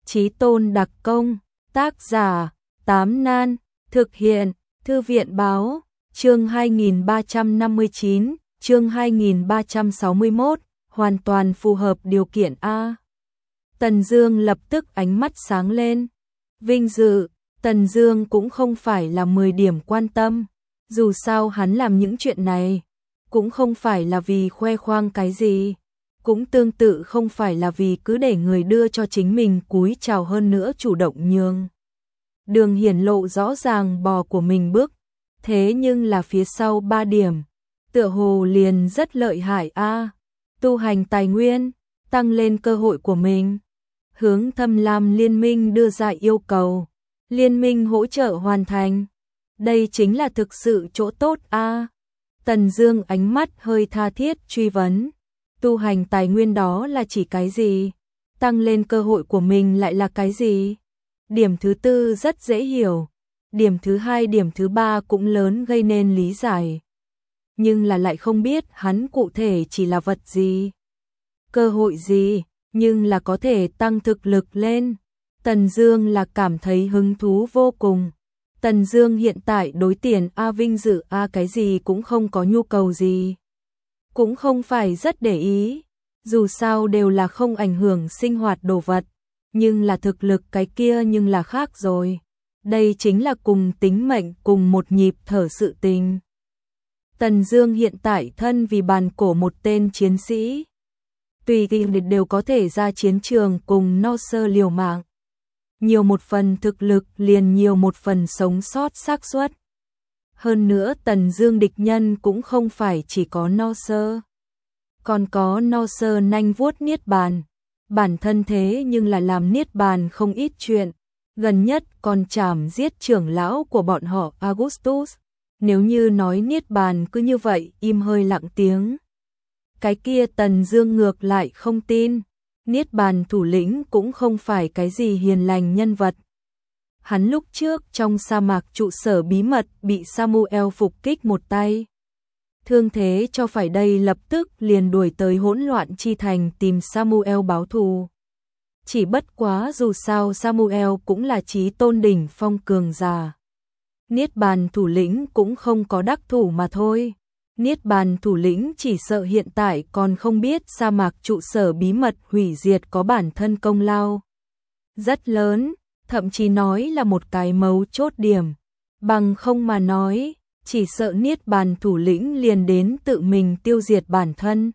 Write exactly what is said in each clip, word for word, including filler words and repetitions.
Chí tôn đặc công, tác giả, Tám Nan, thực hiện, Thư viện báo, chương hai nghìn ba trăm năm mươi chín, chương hai nghìn ba trăm sáu mươi mốt, hoàn toàn phù hợp điều kiện A. Tần Dương lập tức ánh mắt sáng lên. Vinh dự, Tần Dương cũng không phải là mười điểm quan tâm, dù sao hắn làm những chuyện này, cũng không phải là vì khoe khoang cái gì. Cũng tương tự không phải là vì cứ để người đưa cho chính mình cúi chào, hơn nữa chủ động nhường đường hiển lộ rõ ràng bò của mình bước. Thế nhưng là phía sau ba điểm, tựa hồ liền rất lợi hại a. Tu hành tài nguyên, tăng lên cơ hội của mình. Hướng Thâm Lam liên minh đưa ra yêu cầu, liên minh hỗ trợ hoàn thành. Đây chính là thực sự chỗ tốt a. Tần Dương ánh mắt hơi tha thiết truy vấn. Tu hành tài nguyên đó là chỉ cái gì? Tăng lên cơ hội của mình lại là cái gì? Điểm thứ tư rất dễ hiểu. Điểm thứ hai, điểm thứ ba cũng lớn gây nên lý giải. Nhưng là lại không biết hắn cụ thể chỉ là vật gì, cơ hội gì, nhưng là có thể tăng thực lực lên. Tần Dương là cảm thấy hứng thú vô cùng. Tần Dương hiện tại đối tiền A vinh dự A cái gì cũng không có nhu cầu gì, cũng không phải rất để ý, dù sao đều là không ảnh hưởng sinh hoạt đồ vật, nhưng là thực lực cái kia nhưng là khác rồi. Đây chính là cùng tính mệnh cùng một nhịp thở sự tình. Tần Dương hiện tại thân vì bàn cổ một tên chiến sĩ, tùy tiện đều có thể ra chiến trường cùng no sơ liều mạng. Nhiều một phần thực lực liền nhiều một phần sống sót xác suất. Hơn nữa Tần Dương địch nhân cũng không phải chỉ có no sơ, còn có no sơ nanh vuốt niết bàn. Bản thân thế nhưng là làm niết bàn không ít chuyện, gần nhất còn chảm giết trưởng lão của bọn họ Augustus. Nếu như nói niết bàn cứ như vậy im hơi lặng tiếng, cái kia Tần Dương ngược lại không tin. Niết bàn thủ lĩnh cũng không phải cái gì hiền lành nhân vật. Hắn lúc trước trong sa mạc trụ sở bí mật bị Samuel phục kích một tay, thương thế cho phải đây, lập tức liền đuổi tới hỗn loạn chi thành tìm Samuel báo thù. Chỉ bất quá dù sao Samuel cũng là chí tôn đỉnh phong cường giả, niết bàn thủ lĩnh cũng không có đắc thủ mà thôi. Niết bàn thủ lĩnh chỉ sợ hiện tại còn không biết sa mạc trụ sở bí mật hủy diệt có bản thân công lao rất lớn, thậm chí nói là một cái mấu chốt điểm. Bằng không mà nói, chỉ sợ niết bàn thủ lĩnh liền đến tự mình tiêu diệt bản thân,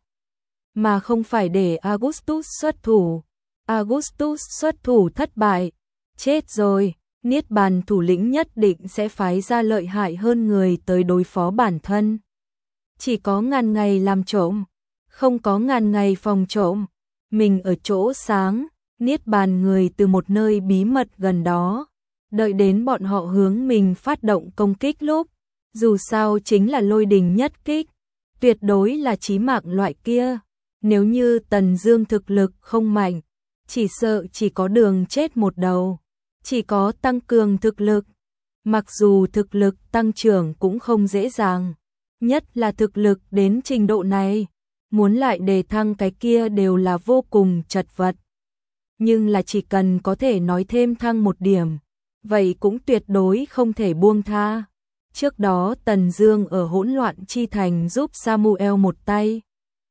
mà không phải để Augustus xuất thủ. Augustus xuất thủ thất bại, chết rồi, niết bàn thủ lĩnh nhất định sẽ phái ra lợi hại hơn người tới đối phó bản thân. Chỉ có ngàn ngày làm trộm, không có ngàn ngày phòng trộm. Mình ở chỗ sáng, niết bàn người từ một nơi bí mật gần đó, đợi đến bọn họ hướng mình phát động công kích lúc, dù sao chính là lôi đình nhất kích, tuyệt đối là chí mạng loại kia. Nếu như Tần Dương thực lực không mạnh, chỉ sợ chỉ có đường chết một đầu, chỉ có tăng cường thực lực. Mặc dù thực lực tăng trưởng cũng không dễ dàng, nhất là thực lực đến trình độ này, muốn lại đề thăng cái kia đều là vô cùng chật vật. Nhưng là chỉ cần có thể nói thêm thăng một điểm, vậy cũng tuyệt đối không thể buông tha. Trước đó Tần Dương ở hỗn loạn chi thành giúp Samuel một tay,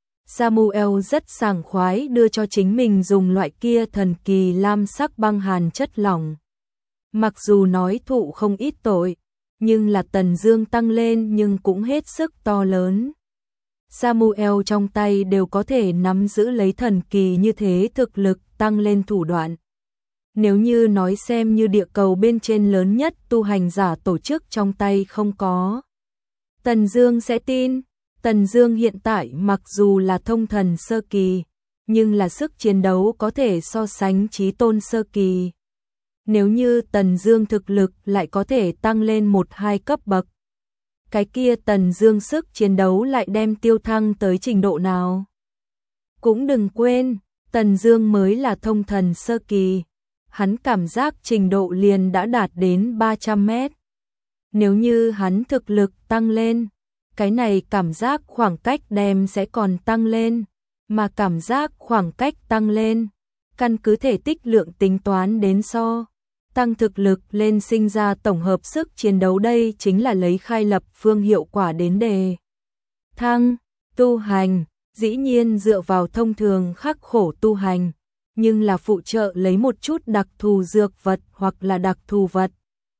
Samuel rất sảng khoái đưa cho chính mình dùng loại kia thần kỳ lam sắc băng hàn chất lỏng. Mặc dù nói thụ không ít tội, nhưng là Tần Dương tăng lên nhưng cũng hết sức to lớn. Samuel trong tay đều có thể nắm giữ lấy thần kỳ như thế thực lực tăng lên thủ đoạn. Nếu như nói xem như địa cầu bên trên lớn nhất tu hành giả tổ chức trong tay không có, Tần Dương sẽ tin. Tần Dương hiện tại mặc dù là thông thần sơ kỳ, nhưng là sức chiến đấu có thể so sánh chí tôn sơ kỳ. Nếu như Tần Dương thực lực lại có thể tăng lên một hai cấp bậc, cái kia Tần Dương sức chiến đấu lại đem tiêu thăng tới trình độ nào? Cũng đừng quên, Tần Dương mới là thông thần sơ kỳ, hắn cảm giác trình độ liền đã đạt đến ba trăm mét. Nếu như hắn thực lực tăng lên, cái này cảm giác khoảng cách đem sẽ còn tăng lên, mà cảm giác khoảng cách tăng lên, căn cứ thể tích lượng tính toán đến so. Tăng thực lực lên sinh ra tổng hợp sức chiến đấu, đây chính là lấy khai lập phương hiệu quả đến đề. Thăng, tu hành, dĩ nhiên dựa vào thông thường khắc khổ tu hành, nhưng là phụ trợ lấy một chút đặc thù dược vật hoặc là đặc thù vật.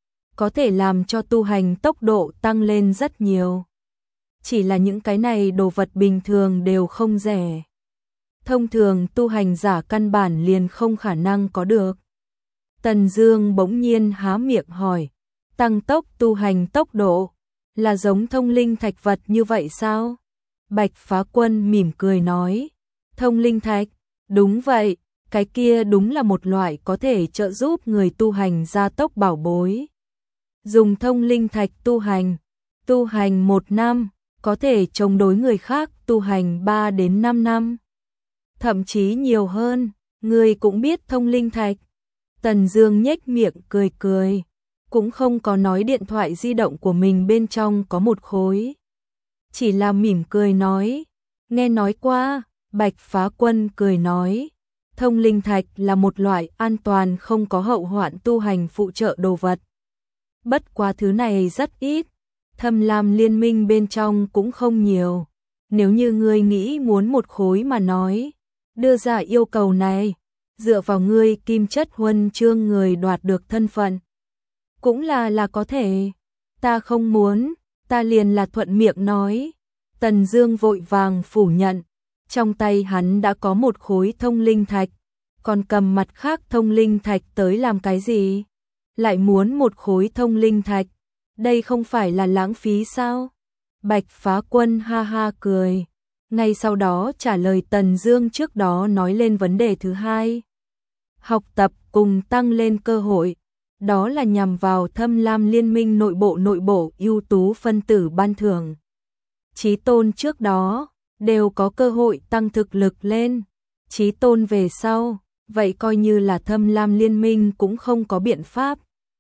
Có thể làm cho tu hành tốc độ tăng lên rất nhiều. Chỉ là những cái này đồ vật bình thường đều không rẻ. Thông thường tu hành giả căn bản liền không khả năng có được. Tần Dương bỗng nhiên há miệng hỏi, tăng tốc tu hành tốc độ, là giống thông linh thạch vật như vậy sao? Bạch Phá Quân mỉm cười nói, thông linh thạch, đúng vậy, cái kia đúng là một loại có thể trợ giúp người tu hành gia tốc bảo bối. Dùng thông linh thạch tu hành, tu hành một năm, có thể chống đối người khác tu hành ba đến năm năm. Thậm chí nhiều hơn, người cũng biết thông linh thạch. Tần Dương nhếch miệng cười cười, cũng không có nói điện thoại di động của mình bên trong có một khối. Chỉ là mỉm cười nói, nghe nói qua. Bạch Phá Quân cười nói, thông linh thạch là một loại an toàn không có hậu hoạn tu hành phụ trợ đồ vật. Bất quá thứ này rất ít, Thâm Lam liên minh bên trong cũng không nhiều. Nếu như ngươi nghĩ muốn một khối mà nói, đưa ra yêu cầu này, dựa vào ngươi kim chất huân chương người đoạt được thân phận, cũng là là có thể. Ta không muốn, ta liền là thuận miệng nói. Tần Dương vội vàng phủ nhận, trong tay hắn đã có một khối thông linh thạch, còn cầm mặt khác thông linh thạch tới làm cái gì? Lại muốn một khối thông linh thạch, đây không phải là lãng phí sao? Bạch Phá Quân ha ha cười, ngay sau đó trả lời Tần Dương trước đó nói lên vấn đề thứ hai. Học tập cùng tăng lên cơ hội, đó là nhằm vào Thâm Lam liên minh nội bộ nội bộ ưu tú phân tử ban thưởng. Chí tôn trước đó đều có cơ hội tăng thực lực lên, chí tôn về sau, vậy coi như là Thâm Lam liên minh cũng không có biện pháp.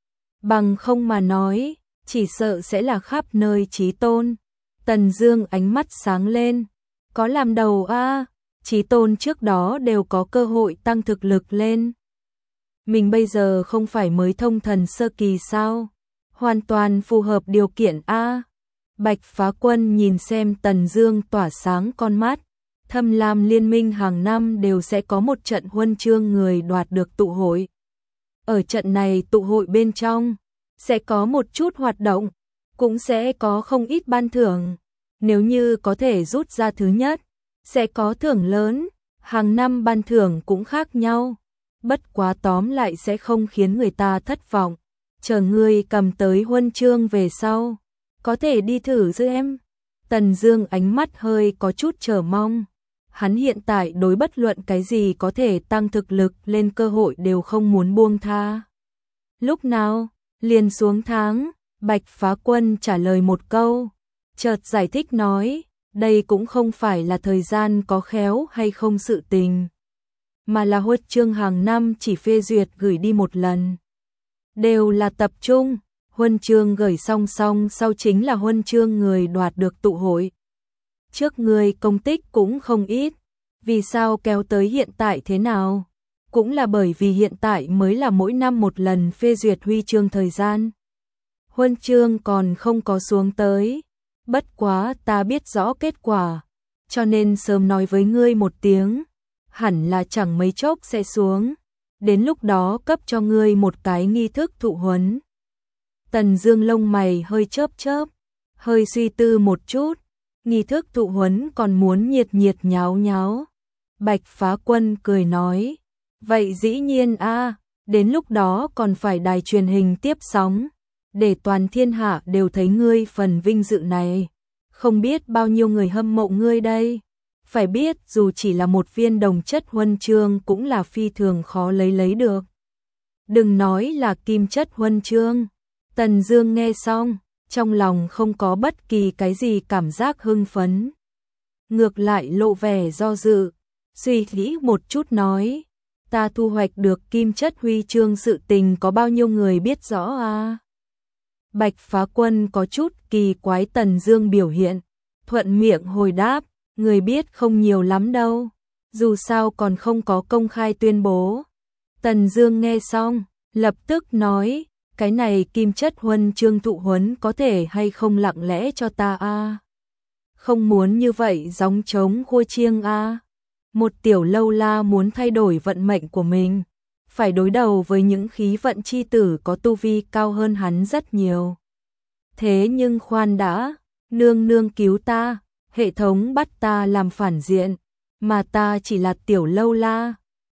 Bằng không mà nói, chỉ sợ sẽ là khắp nơi chí tôn. Tần Dương ánh mắt sáng lên, có làm đầu a, chí tôn trước đó đều có cơ hội tăng thực lực lên. Mình bây giờ không phải mới thông thần sơ kỳ sao? Hoàn toàn phù hợp điều kiện a. Bạch Phá Quân nhìn xem Tần Dương tỏa sáng con mắt. Thâm Lam liên minh hàng năm đều sẽ có một trận huân chương người đoạt được tụ hội. Ở trận này tụ hội bên trong, sẽ có một chút hoạt động, cũng sẽ có không ít ban thưởng. Nếu như có thể rút ra thứ nhất, sẽ có thưởng lớn, hàng năm ban thưởng cũng khác nhau. Bất quá tóm lại sẽ không khiến người ta thất vọng. Chờ ngươi cầm tới huân chương về sau, có thể đi thử giúp em. Tần Dương ánh mắt hơi có chút chờ mong. Hắn hiện tại đối bất luận cái gì có thể tăng thực lực lên cơ hội đều không muốn buông tha. Lúc nào? Liền xuống tháng. Bạch Phá Quân trả lời một câu, chợt giải thích nói, đây cũng không phải là thời gian có khéo hay không sự tình, mà là huân chương hàng năm chỉ phê duyệt gửi đi một lần. Đều là tập trung, huân chương gửi song song sau chính là huân chương người đoạt được tụ hội. Trước người công tích cũng không ít, vì sao kéo tới hiện tại thế nào? Cũng là bởi vì hiện tại mới là mỗi năm một lần phê duyệt huy chương thời gian. Huân chương còn không có xuống tới, bất quá ta biết rõ kết quả, cho nên sớm nói với ngươi một tiếng, hẳn là chẳng mấy chốc sẽ xuống, đến lúc đó cấp cho ngươi một cái nghi thức thụ huấn. Tần Dương lông mày hơi chớp chớp, hơi suy tư một chút, nghi thức thụ huấn còn muốn nhiệt nhiệt nháo nháo. Bạch Phá Quân cười nói, vậy dĩ nhiên a, đến lúc đó còn phải đài truyền hình tiếp sóng, để toàn thiên hạ đều thấy ngươi phần vinh dự này, không biết bao nhiêu người hâm mộ ngươi đây. Phải biết dù chỉ là một viên đồng chất huân chương cũng là phi thường khó lấy lấy được. Đừng nói là kim chất huân chương. Tần Dương nghe xong, trong lòng không có bất kỳ cái gì cảm giác hưng phấn. Ngược lại lộ vẻ do dự, suy nghĩ một chút nói, ta thu hoạch được kim chất huy chương sự tình có bao nhiêu người biết rõ à? Bạch Phá Quân có chút kỳ quái Tần Dương biểu hiện, thuận miệng hồi đáp, người biết không nhiều lắm đâu. dù sao còn không có công khai tuyên bố. Tần Dương nghe xong, lập tức nói, cái này kim chất huân chương thụ huấn có thể hay không lặng lẽ cho ta a? Không muốn như vậy gióng trống khua chiêng a. Một tiểu lâu la muốn thay đổi vận mệnh của mình, phải đối đầu với những khí vận chi tử có tu vi cao hơn hắn rất nhiều. Thế nhưng khoan đã, nương nương cứu ta, hệ thống bắt ta làm phản diện, mà ta chỉ là tiểu lâu la,